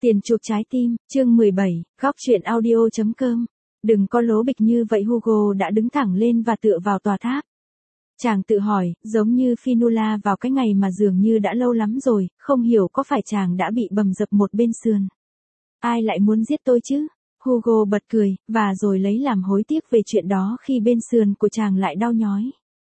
Tiền chuộc trái tim, chương 17, góc truyện audio.com. Đừng có lố bịch như vậy. Hugo đã đứng thẳng lên và tựa vào tòa tháp. Chàng tự hỏi, giống như Fionnuala vào cái ngày mà dường như đã lâu lắm rồi, không hiểu có phải chàng đã bị bầm dập một bên sườn. Ai lại muốn giết tôi chứ? Hugo bật cười, và rồi lấy làm hối tiếc về chuyện đó khi bên sườn của chàng lại đau nhói.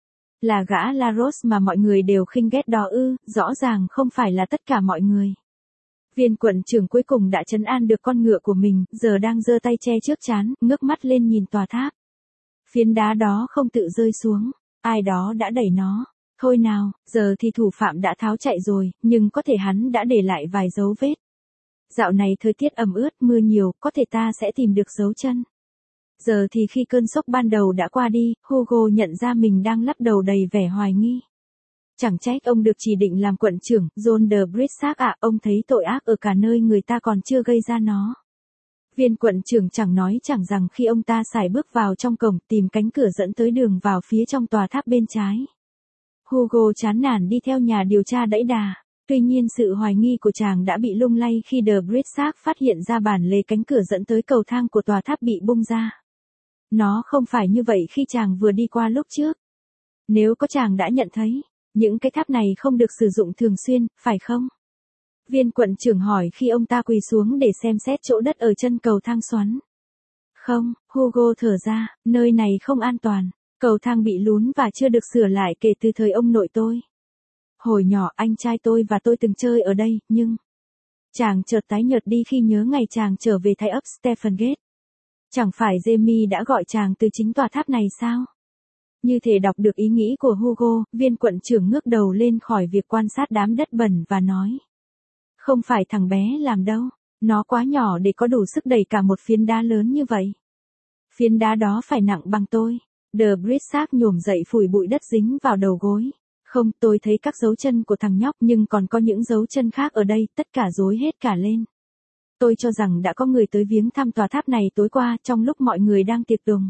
Là gã Laros mà mọi người đều khinh ghét đó ư? Rõ ràng không phải là tất cả mọi người. Viên quận trưởng cuối cùng đã trấn an được con ngựa của mình, giờ đang giơ tay che trước trán, ngước mắt lên nhìn tòa tháp. Phiến đá đó không tự rơi xuống, ai đó đã đẩy nó. Thôi nào, giờ thì thủ phạm đã tháo chạy rồi, nhưng có thể hắn đã để lại vài dấu vết. Dạo này thời tiết ẩm ướt, mưa nhiều, có thể ta sẽ tìm được dấu chân. Giờ thì khi cơn sốc ban đầu đã qua đi, Hugo nhận ra mình đang lắc đầu đầy vẻ hoài nghi. Chẳng trách ông được chỉ định làm quận trưởng, John de Brissac ạ, ông thấy tội ác ở cả nơi người ta còn chưa gây ra nó. Viên quận trưởng chẳng nói chẳng rằng khi ông ta sải bước vào trong cổng tìm cánh cửa dẫn tới đường vào phía trong tòa tháp bên trái. Hugo chán nản đi theo nhà điều tra đẫy đà. Tuy nhiên sự hoài nghi của chàng đã bị lung lay khi de Brissac phát hiện ra bản lề cánh cửa dẫn tới cầu thang của tòa tháp bị bung ra. Nó không phải như vậy khi chàng vừa đi qua lúc trước. Nếu có chàng đã nhận thấy, những cái tháp này không được sử dụng thường xuyên, phải không? Viên quận trưởng hỏi khi ông ta quỳ xuống để xem xét chỗ đất ở chân cầu thang xoắn. Không, Hugo thở ra, nơi này không an toàn. Cầu thang bị lún và chưa được sửa lại kể từ thời ông nội tôi. Hồi nhỏ anh trai tôi và tôi từng chơi ở đây, nhưng... Chàng chợt tái nhợt đi khi nhớ ngày chàng trở về thái ấp Stephen Gate. Chẳng phải Jamie đã gọi chàng từ chính tòa tháp này sao? Như thể đọc được ý nghĩ của Hugo, viên quận trưởng ngước đầu lên khỏi việc quan sát đám đất bẩn và nói. Không phải thằng bé làm đâu, nó quá nhỏ để có đủ sức đẩy cả một phiến đá lớn như vậy. Phiến đá đó phải nặng bằng tôi. De Brissac nhổm dậy phủi bụi đất dính vào đầu gối. Không, tôi thấy các dấu chân của thằng nhóc nhưng còn có những dấu chân khác ở đây, tất cả rối hết cả lên. Tôi cho rằng đã có người tới viếng thăm tòa tháp này tối qua trong lúc mọi người đang tiệc tùng.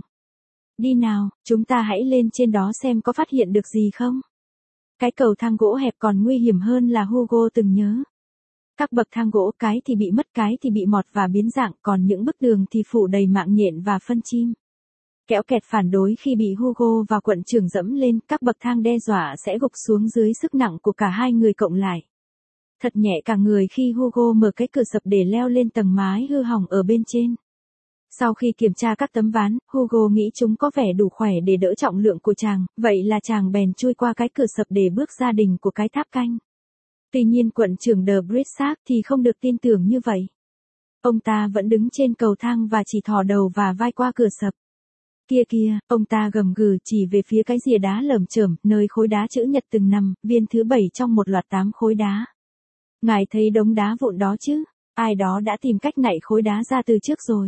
Đi nào, chúng ta hãy lên trên đó xem có phát hiện được gì không. Cái cầu thang gỗ hẹp còn nguy hiểm hơn là Hugo từng nhớ. Các bậc thang gỗ cái thì bị mất cái thì bị mọt và biến dạng, còn những bức tường thì phủ đầy mạng nhện và phân chim. Kẽo kẹt phản đối khi bị Hugo và quận trưởng dẫm lên, các bậc thang đe dọa sẽ gục xuống dưới sức nặng của cả hai người cộng lại. Thật nhẹ cả người khi Hugo mở cái cửa sập để leo lên tầng mái hư hỏng ở bên trên. Sau khi kiểm tra các tấm ván, Hugo nghĩ chúng có vẻ đủ khỏe để đỡ trọng lượng của chàng, vậy là chàng bèn chui qua cái cửa sập để bước ra đỉnh của cái tháp canh. Tuy nhiên quận trưởng de Brissac thì không được tin tưởng như vậy. Ông ta vẫn đứng trên cầu thang và chỉ thò đầu và vai qua cửa sập. Kia kia, ông ta gầm gừ chỉ về phía cái rìa đá lởm chởm, nơi khối đá chữ nhật từng nằm, viên thứ 7 trong một loạt 8 khối đá. Ngài thấy đống đá vụn đó chứ? Ai đó đã tìm cách nạy khối đá ra từ trước rồi.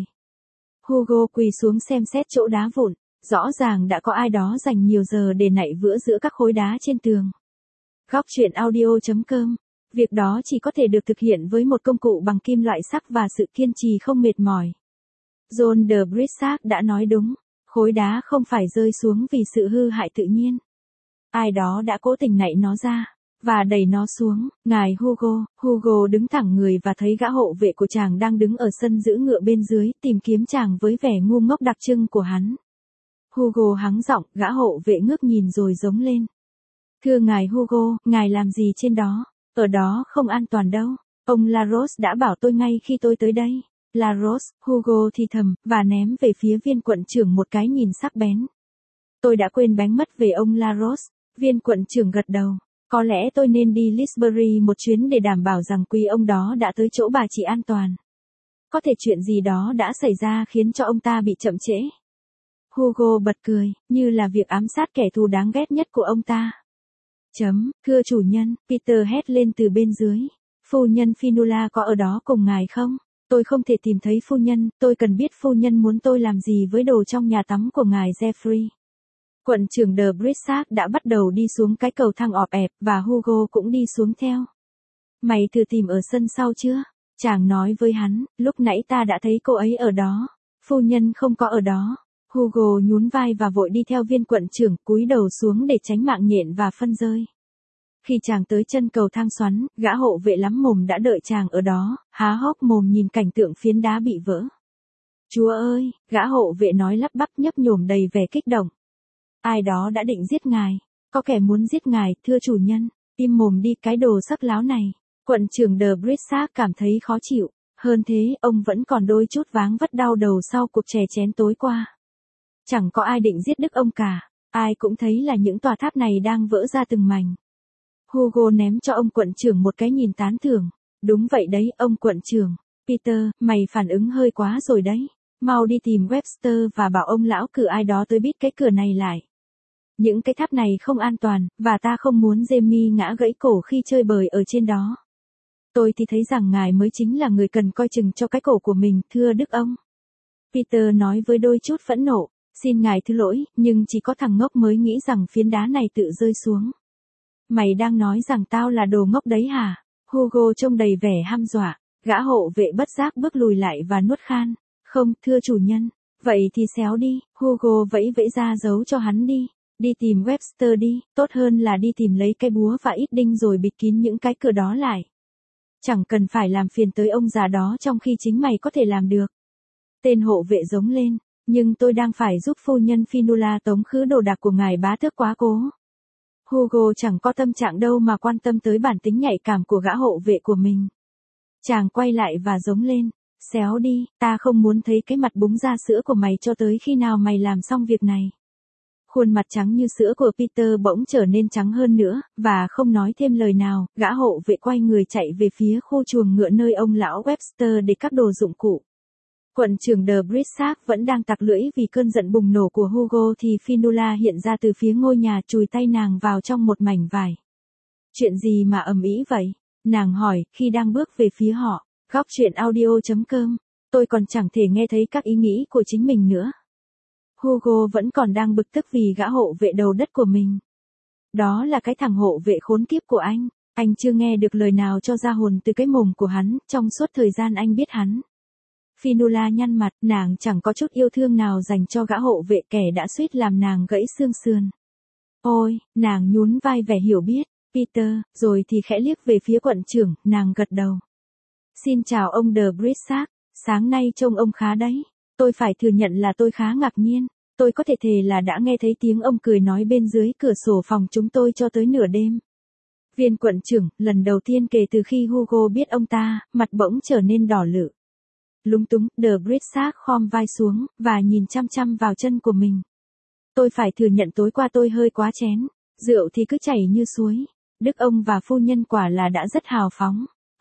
Hugo quỳ xuống xem xét chỗ đá vụn, rõ ràng đã có ai đó dành nhiều giờ để nạy vữa giữa các khối đá trên tường. Góc truyện audio.com. Việc đó chỉ có thể được thực hiện với một công cụ bằng kim loại sắc và sự kiên trì không mệt mỏi. John de Brissac đã nói đúng, khối đá không phải rơi xuống vì sự hư hại tự nhiên. Ai đó đã cố tình nạy nó ra và đẩy nó xuống. Ngài Hugo đứng thẳng người và thấy gã hộ vệ của chàng đang đứng ở sân giữ ngựa bên dưới, tìm kiếm chàng với vẻ ngu ngốc đặc trưng của hắn. Hugo hắng giọng, gã hộ vệ ngước nhìn rồi giống lên. Thưa ngài Hugo, ngài làm gì trên đó? Ở đó không an toàn đâu. Ông Laros đã bảo tôi ngay khi tôi tới đây. Laros, Hugo thì thầm, và ném về phía viên quận trưởng một cái nhìn sắc bén. Tôi đã quên bén mất về ông Laros. Viên quận trưởng gật đầu. Có lẽ tôi nên đi Lisbury một chuyến để đảm bảo rằng quý ông đó đã tới chỗ bà chị an toàn. Có thể chuyện gì đó đã xảy ra khiến cho ông ta bị chậm trễ. Hugo bật cười, như là việc ám sát kẻ thù đáng ghét nhất của ông ta. Thưa chủ nhân, Peter hét lên từ bên dưới. Phu nhân Fionnuala có ở đó cùng ngài không? Tôi không thể tìm thấy phu nhân, tôi cần biết phu nhân muốn tôi làm gì với đồ trong nhà tắm của ngài Geoffrey. Quận trưởng de Brissac đã bắt đầu đi xuống cái cầu thang ọp ẹp, và Hugo cũng đi xuống theo. Mày thử tìm ở sân sau chưa? Chàng nói với hắn, lúc nãy ta đã thấy cô ấy ở đó. Phu nhân không có ở đó. Hugo nhún vai và vội đi theo viên quận trưởng, cúi đầu xuống để tránh mạng nhện và phân rơi. Khi chàng tới chân cầu thang xoắn, gã hộ vệ lắm mồm đã đợi chàng ở đó, há hốc mồm nhìn cảnh tượng phiến đá bị vỡ. Chúa ơi, gã hộ vệ nói lắp bắp nhấp nhổm đầy vẻ kích động. Ai đó đã định giết ngài, có kẻ muốn giết ngài, thưa chủ nhân, im mồm đi cái đồ sắc láo này. Quận trưởng The Bridge cảm thấy khó chịu, hơn thế ông vẫn còn đôi chút váng vất đau đầu sau cuộc chè chén tối qua. Chẳng có ai định giết Đức ông cả, ai cũng thấy là những tòa tháp này đang vỡ ra từng mảnh. Hugo ném cho ông quận trưởng một cái nhìn tán thưởng. Đúng vậy đấy ông quận trưởng. Peter, mày phản ứng hơi quá rồi đấy. Mau đi tìm Webster và bảo ông lão cử ai đó tới bít cái cửa này lại. Những cái tháp này không an toàn, và ta không muốn Jamie ngã gãy cổ khi chơi bời ở trên đó. Tôi thì thấy rằng ngài mới chính là người cần coi chừng cho cái cổ của mình, thưa Đức ông. Peter nói với đôi chút phẫn nộ, xin ngài thứ lỗi, nhưng chỉ có thằng ngốc mới nghĩ rằng phiến đá này tự rơi xuống. Mày đang nói rằng tao là đồ ngốc đấy hả? Hugo trông đầy vẻ hăm dọa, gã hộ vệ bất giác bước lùi lại và nuốt khan. Không, thưa chủ nhân. Vậy thì xéo đi, Hugo vẫy vẫy ra giấu cho hắn đi. Đi tìm Webster đi, tốt hơn là đi tìm lấy cái búa và ít đinh rồi bịt kín những cái cửa đó lại. Chẳng cần phải làm phiền tới ông già đó trong khi chính mày có thể làm được. Tên hộ vệ giống lên, nhưng tôi đang phải giúp phu nhân Fionnuala tống khứ đồ đạc của ngài bá tước quá cố. Hugo chẳng có tâm trạng đâu mà quan tâm tới bản tính nhạy cảm của gã hộ vệ của mình. Chàng quay lại và giống lên, xéo đi, ta không muốn thấy cái mặt búng ra sữa của mày cho tới khi nào mày làm xong việc này. Khuôn mặt trắng như sữa của Peter bỗng trở nên trắng hơn nữa, và không nói thêm lời nào, gã hộ vệ quay người chạy về phía khu chuồng ngựa nơi ông lão Webster để các đồ dụng cụ. Quận trưởng The Bridge vẫn đang tặc lưỡi vì cơn giận bùng nổ của Hugo thì Fionnuala hiện ra từ phía ngôi nhà chùi tay nàng vào trong một mảnh vải. Chuyện gì mà ầm ĩ vậy? Nàng hỏi, khi đang bước về phía họ. Góc truyện audio.com. Tôi còn chẳng thể nghe thấy các ý nghĩ của chính mình nữa. Hugo vẫn còn đang bực tức vì gã hộ vệ đầu đất của mình. Đó là cái thằng hộ vệ khốn kiếp của anh. Anh chưa nghe được lời nào cho ra hồn từ cái mồm của hắn trong suốt thời gian anh biết hắn. Fionnuala nhăn mặt, nàng chẳng có chút yêu thương nào dành cho gã hộ vệ kẻ đã suýt làm nàng gãy xương sườn. Ôi, nàng nhún vai vẻ hiểu biết, Peter, rồi thì khẽ liếc về phía quận trưởng, nàng gật đầu. Xin chào ông The Bridge, sáng nay trông ông khá đấy. Tôi phải thừa nhận là tôi khá ngạc nhiên. Tôi có thể thề là đã nghe thấy tiếng ông cười nói bên dưới cửa sổ phòng chúng tôi cho tới nửa đêm. Viên quận trưởng, lần đầu tiên kể từ khi Hugo biết ông ta, mặt bỗng trở nên đỏ lự. Lúng túng, The Bridge khom vai xuống, và nhìn chăm chăm vào chân của mình. Tôi phải thừa nhận tối qua tôi hơi quá chén. Rượu thì cứ chảy như suối. Đức ông và phu nhân quả là đã rất hào phóng.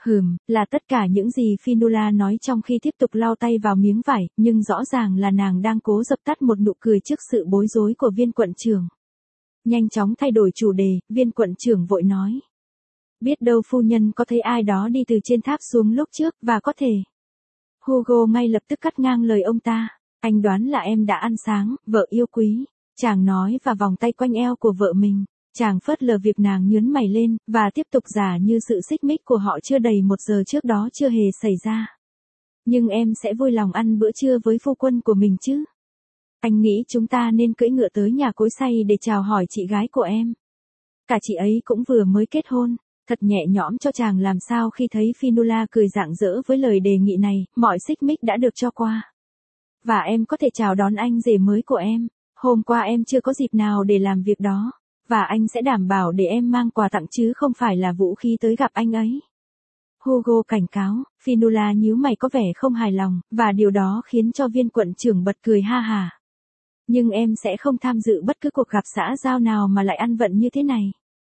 Là tất cả những gì Fionnuala nói trong khi tiếp tục lau tay vào miếng vải, nhưng rõ ràng là nàng đang cố dập tắt một nụ cười trước sự bối rối của viên quận trưởng. Nhanh chóng thay đổi chủ đề, viên quận trưởng vội nói. Biết đâu phu nhân có thấy ai đó đi từ trên tháp xuống lúc trước, và có thể. Hugo ngay lập tức cắt ngang lời ông ta. Anh đoán là em đã ăn sáng, vợ yêu quý. Chàng nói và vòng tay quanh eo của vợ mình. Chàng phớt lờ việc nàng nhướng mày lên, và tiếp tục giả như sự xích mích của họ chưa đầy 1 giờ trước đó chưa hề xảy ra. Nhưng em sẽ vui lòng ăn bữa trưa với phu quân của mình chứ? Anh nghĩ chúng ta nên cưỡi ngựa tới nhà cối xay để chào hỏi chị gái của em. Cả chị ấy cũng vừa mới kết hôn. Thật nhẹ nhõm cho chàng làm sao khi thấy Fionnuala cười rạng rỡ với lời đề nghị này, mọi xích mích đã được cho qua. Và em có thể chào đón anh rể mới của em. Hôm qua em chưa có dịp nào để làm việc đó. Và anh sẽ đảm bảo để em mang quà tặng chứ không phải là vũ khí tới gặp anh ấy. Hugo cảnh cáo, Fionnuala nhíu mày có vẻ không hài lòng, và điều đó khiến cho viên quận trưởng bật cười ha hả. Nhưng em sẽ không tham dự bất cứ cuộc gặp xã giao nào mà lại ăn vận như thế này.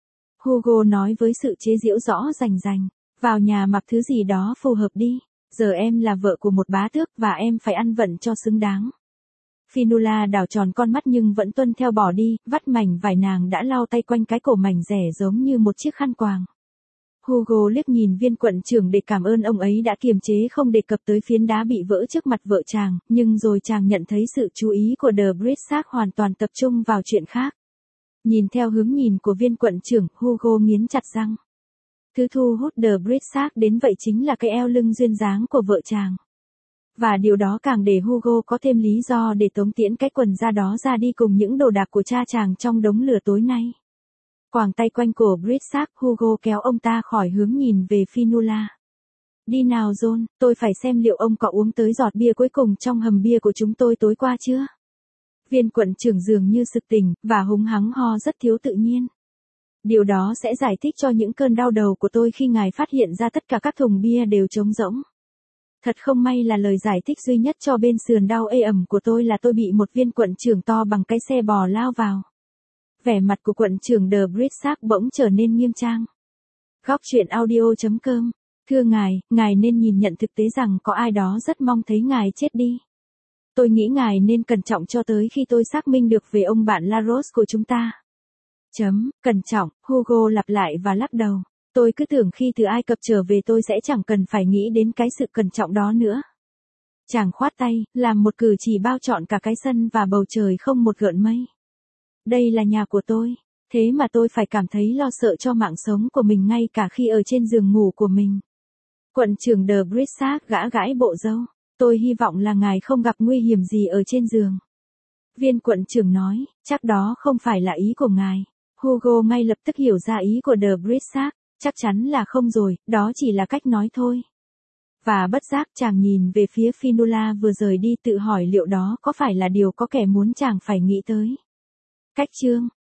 Hugo nói với sự chế giễu rõ rành rành, vào nhà mặc thứ gì đó phù hợp đi, giờ em là vợ của một bá tước và em phải ăn vận cho xứng đáng. Fionnuala đảo tròn con mắt nhưng vẫn tuân theo bỏ đi, vắt mảnh vải nàng đã lau tay quanh cái cổ mảnh rẻ giống như một chiếc khăn quàng. Hugo liếc nhìn viên quận trưởng để cảm ơn ông ấy đã kiềm chế không đề cập tới phiến đá bị vỡ trước mặt vợ chàng, nhưng rồi chàng nhận thấy sự chú ý của The Bridge hoàn toàn tập trung vào chuyện khác. Nhìn theo hướng nhìn của viên quận trưởng, Hugo nghiến chặt răng. Thứ thu hút The Bridge đến vậy chính là cái eo lưng duyên dáng của vợ chàng. Và điều đó càng để Hugo có thêm lý do để tống tiễn cái quần da đó ra đi cùng những đồ đạc của cha chàng trong đống lửa tối nay. Quàng tay quanh cổ Britsac, Hugo kéo ông ta khỏi hướng nhìn về Fionnuala. Đi nào John, tôi phải xem liệu ông có uống tới giọt bia cuối cùng trong hầm bia của chúng tôi tối qua chưa? Viên quận trưởng dường như sực tỉnh, và húng hắng ho rất thiếu tự nhiên. Điều đó sẽ giải thích cho những cơn đau đầu của tôi khi ngài phát hiện ra tất cả các thùng bia đều trống rỗng. Thật không may là lời giải thích duy nhất cho bên sườn đau ê ẩm của tôi là tôi bị một viên quận trưởng to bằng cái xe bò lao vào. Vẻ mặt của quận trưởng de Brissac bỗng trở nên nghiêm trang. Góc truyện audio.com. Thưa ngài nên nhìn nhận thực tế rằng có ai đó rất mong thấy ngài chết đi. Tôi nghĩ ngài nên cẩn trọng cho tới khi tôi xác minh được về ông bạn Laros của chúng ta. Cẩn trọng, Hugo lặp lại và lắc đầu. Tôi cứ tưởng khi từ Ai Cập trở về tôi sẽ chẳng cần phải nghĩ đến cái sự cẩn trọng đó nữa. Chàng khoát tay, làm một cử chỉ bao trọn cả cái sân và bầu trời không một gợn mây. Đây là nhà của tôi, thế mà tôi phải cảm thấy lo sợ cho mạng sống của mình ngay cả khi ở trên giường ngủ của mình. Quận trưởng de Brissac gãi gãi bộ râu. Tôi hy vọng là ngài không gặp nguy hiểm gì ở trên giường. Viên quận trưởng nói, chắc đó không phải là ý của ngài. Hugo ngay lập tức hiểu ra ý của de Brissac. Chắc chắn là không rồi, đó chỉ là cách nói thôi. Và bất giác chàng nhìn về phía Fionnuala vừa rời đi tự hỏi liệu đó có phải là điều có kẻ muốn chàng phải nghĩ tới. Cách chương